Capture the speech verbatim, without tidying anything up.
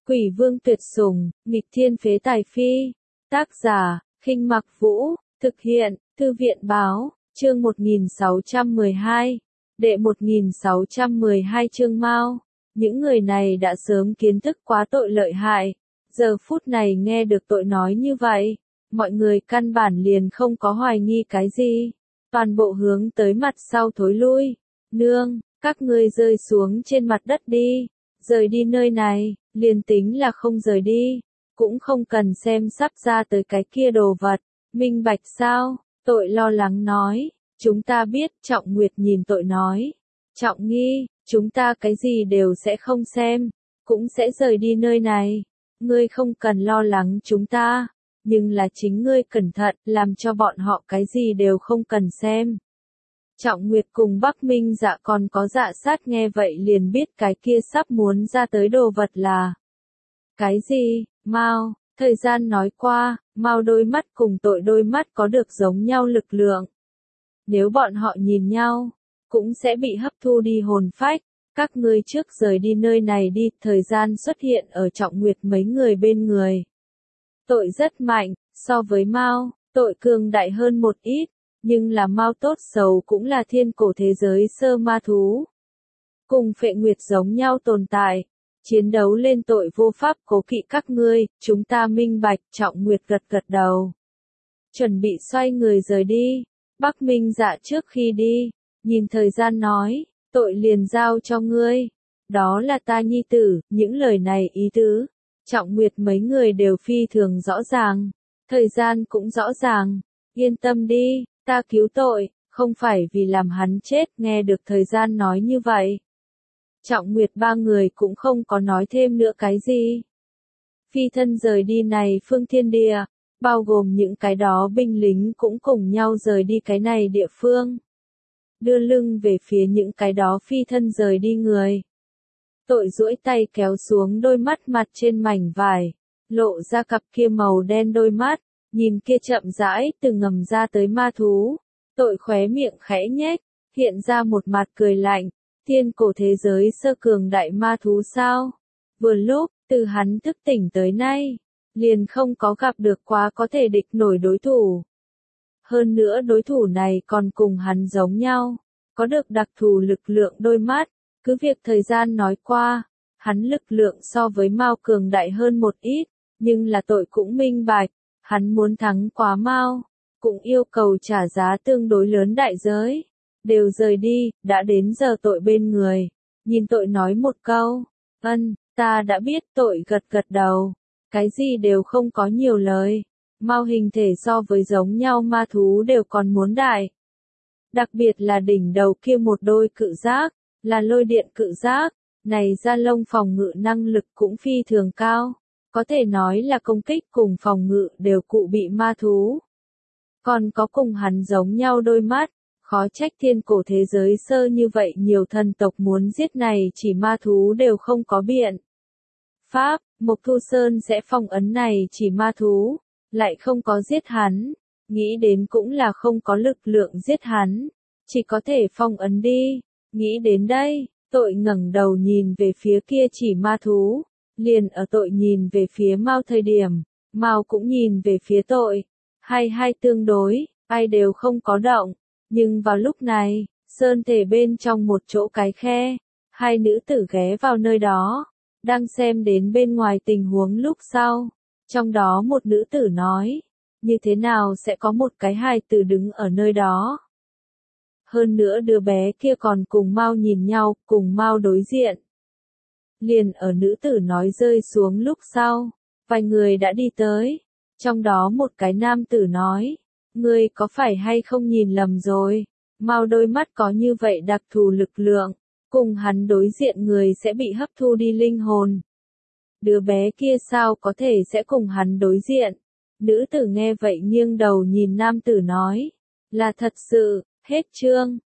Quỷ vương tuyệt sủng, nghịch thiên phế tài phi. Tác giả, Khinh Mặc Vũ, thực hiện, Thư viện báo, chương một nghìn sáu trăm mười hai, đệ một nghìn sáu trăm mười hai chương Mao. Những người này đã sớm kiến thức quá tội lợi hại, giờ phút này nghe được tội nói như vậy, mọi người căn bản liền không có hoài nghi cái gì, toàn bộ hướng tới mặt sau thối lui. Nương, các ngươi rơi xuống trên mặt đất đi, rời đi nơi này, liền tính là không rời đi, cũng không cần xem sắp ra tới cái kia đồ vật, minh bạch sao? Tội lo lắng nói, chúng ta biết. Trọng Nguyệt nhìn tội nói, Trọng Nghi, chúng ta cái gì đều sẽ không xem, cũng sẽ rời đi nơi này, ngươi không cần lo lắng chúng ta, nhưng là chính ngươi cẩn thận, làm cho bọn họ cái gì đều không cần xem. Trọng Nguyệt cùng Bắc Minh Dạ còn có Dạ Sát nghe vậy liền biết cái kia sắp muốn ra tới đồ vật là cái gì. Mao, thời gian nói qua, Mao đôi mắt cùng tội đôi mắt có được giống nhau lực lượng. Nếu bọn họ nhìn nhau, cũng sẽ bị hấp thu đi hồn phách. Các ngươi trước rời đi nơi này đi. Thời gian xuất hiện ở Trọng Nguyệt mấy người bên người. Tội rất mạnh, so với Mao, tội cường đại hơn một ít, nhưng là Mao tốt xấu cũng là thiên cổ thế giới sơ ma thú. Cùng Phệ Nguyệt giống nhau tồn tại, chiến đấu lên tội vô pháp cố kỵ các ngươi, chúng ta minh bạch. Trọng Nguyệt gật gật đầu, chuẩn bị xoay người rời đi. Bắc Minh Dạ trước khi đi, nhìn thời gian nói, tội liền giao cho ngươi, đó là ta nhi tử. Những lời này ý tứ, Trọng Nguyệt mấy người đều phi thường rõ ràng, thời gian cũng rõ ràng, yên tâm đi, ta cứu tội, không phải vì làm hắn chết. Nghe được thời gian nói như vậy, Trọng Nguyệt ba người cũng không có nói thêm nữa cái gì. Phi thân rời đi này phương thiên địa, bao gồm những cái đó binh lính cũng cùng nhau rời đi cái này địa phương. Đưa lưng về phía những cái đó phi thân rời đi người. Tội duỗi tay kéo xuống đôi mắt mặt trên mảnh vải, lộ ra cặp kia màu đen đôi mắt, nhìn kia chậm rãi từ ngầm ra tới ma thú. Tội khóe miệng khẽ nhếch, hiện ra một mặt cười lạnh. Thiên cổ thế giới sơ cường đại ma thú sao? Vừa lúc, từ hắn thức tỉnh tới nay, liền không có gặp được quá có thể địch nổi đối thủ. Hơn nữa đối thủ này còn cùng hắn giống nhau, có được đặc thù lực lượng đôi mắt. Cứ việc thời gian nói qua, hắn lực lượng so với Mao cường đại hơn một ít, nhưng là tội cũng minh bạch, hắn muốn thắng quá Mao, cũng yêu cầu trả giá tương đối lớn đại giới. Đều rời đi, đã đến giờ tội bên người, nhìn tội nói một câu, ân, ta đã biết. Tội gật gật đầu, cái gì đều không có nhiều lời. Mao hình thể so với giống nhau ma thú đều còn muốn đại. Đặc biệt là đỉnh đầu kia một đôi cự giác, là lôi điện cự giác, này da lông phòng ngự năng lực cũng phi thường cao, có thể nói là công kích cùng phòng ngự đều cụ bị ma thú. Còn có cùng hắn giống nhau đôi mắt, khó trách thiên cổ thế giới sơ như vậy nhiều thần tộc muốn giết này chỉ ma thú đều không có biện pháp. Mộc Thu Sơn sẽ phong ấn này chỉ ma thú, lại không có giết hắn, nghĩ đến cũng là không có lực lượng giết hắn, chỉ có thể phong ấn đi. Nghĩ đến đây, tội ngẩng đầu nhìn về phía kia chỉ ma thú, liền ở tội nhìn về phía Mao thời điểm, Mao cũng nhìn về phía tội, hai hai tương đối, ai đều không có động. Nhưng vào lúc này, sơn thể bên trong một chỗ cái khe, hai nữ tử ghé vào nơi đó, đang xem đến bên ngoài tình huống lúc sau. Trong đó một nữ tử nói, như thế nào sẽ có một cái hài tử đứng ở nơi đó? Hơn nữa đứa bé kia còn cùng Mao nhìn nhau, cùng Mao đối diện. Liền ở nữ tử nói rơi xuống lúc sau, vài người đã đi tới. Trong đó một cái nam tử nói, ngươi có phải hay không nhìn lầm rồi? Mao đôi mắt có như vậy đặc thù lực lượng, cùng hắn đối diện người sẽ bị hấp thu đi linh hồn. Đứa bé kia sao có thể sẽ cùng hắn đối diện? Nữ tử nghe vậy nghiêng đầu nhìn nam tử nói, là thật sự. Hết chương.